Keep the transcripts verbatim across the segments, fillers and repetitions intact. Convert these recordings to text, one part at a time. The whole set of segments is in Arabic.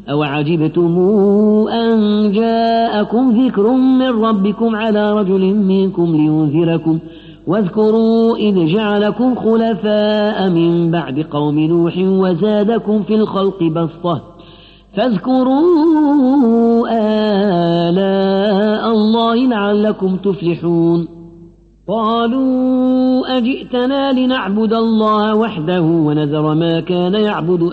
أو عجبتم أن جاءكم ذكر من ربكم على رجل منكم لينذركم واذكروا إذ جعلكم خلفاء من بعد قوم نوح وزادكم في الخلق بسطة فاذكروا آلاء الله لعلكم تفلحون قالوا أجئتنا لنعبد الله وحده ونذر ما كان يعبد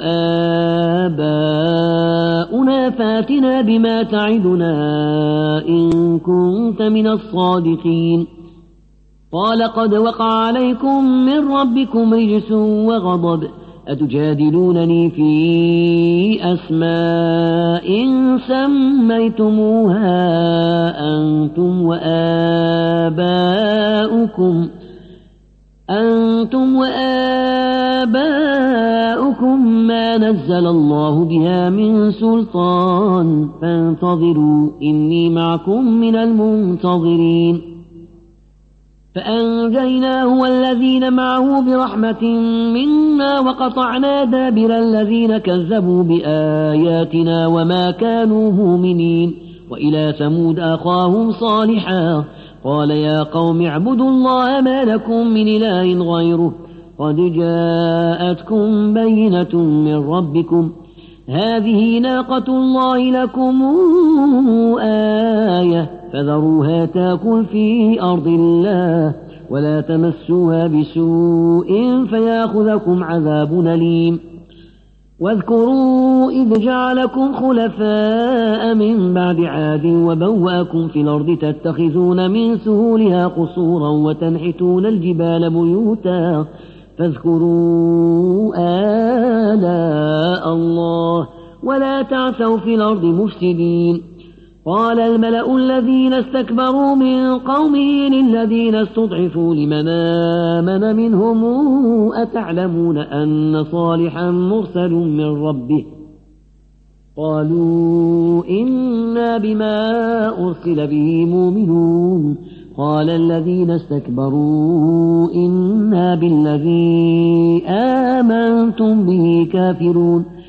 آباؤنا فاتنا بما تعدنا إن كنت من الصادقين قال قد وقع عليكم من ربكم رجس وغضب أتجادلونني في أسماء سميتموها أنتم وآباؤكم أنتم وآباؤكم ما نزل الله بها من سلطان فانتظروا إني معكم من المنتظرين فأنجيناه والذين معه برحمة منا وقطعنا دابر الذين كذبوا بآياتنا وما كانوا مؤمنين وإلى ثمود أخاهم صالحا قال يا قوم اعبدوا الله ما لكم من إله غيره قد جاءتكم بينة من ربكم هذه ناقة الله لكم آية فذروها تاكل في أرض الله ولا تمسوها بسوء فياخذكم عذاب أليم واذكروا إذ جعلكم خلفاء من بعد عاد وبوأكم في الأرض تتخذون من سهولها قصورا وتنحتون الجبال بيوتا فاذكروا آلاء الله ولا تعثوا في الأرض مفسدين قال الملأ الذين استكبروا من قومه للذين استضعفوا لمن آمن منهم أتعلمون أن صالحا مرسل من ربه قالوا إنا بما أرسل به مؤمنون قال الذين استكبروا إنا بالذي آمنتم به كافرون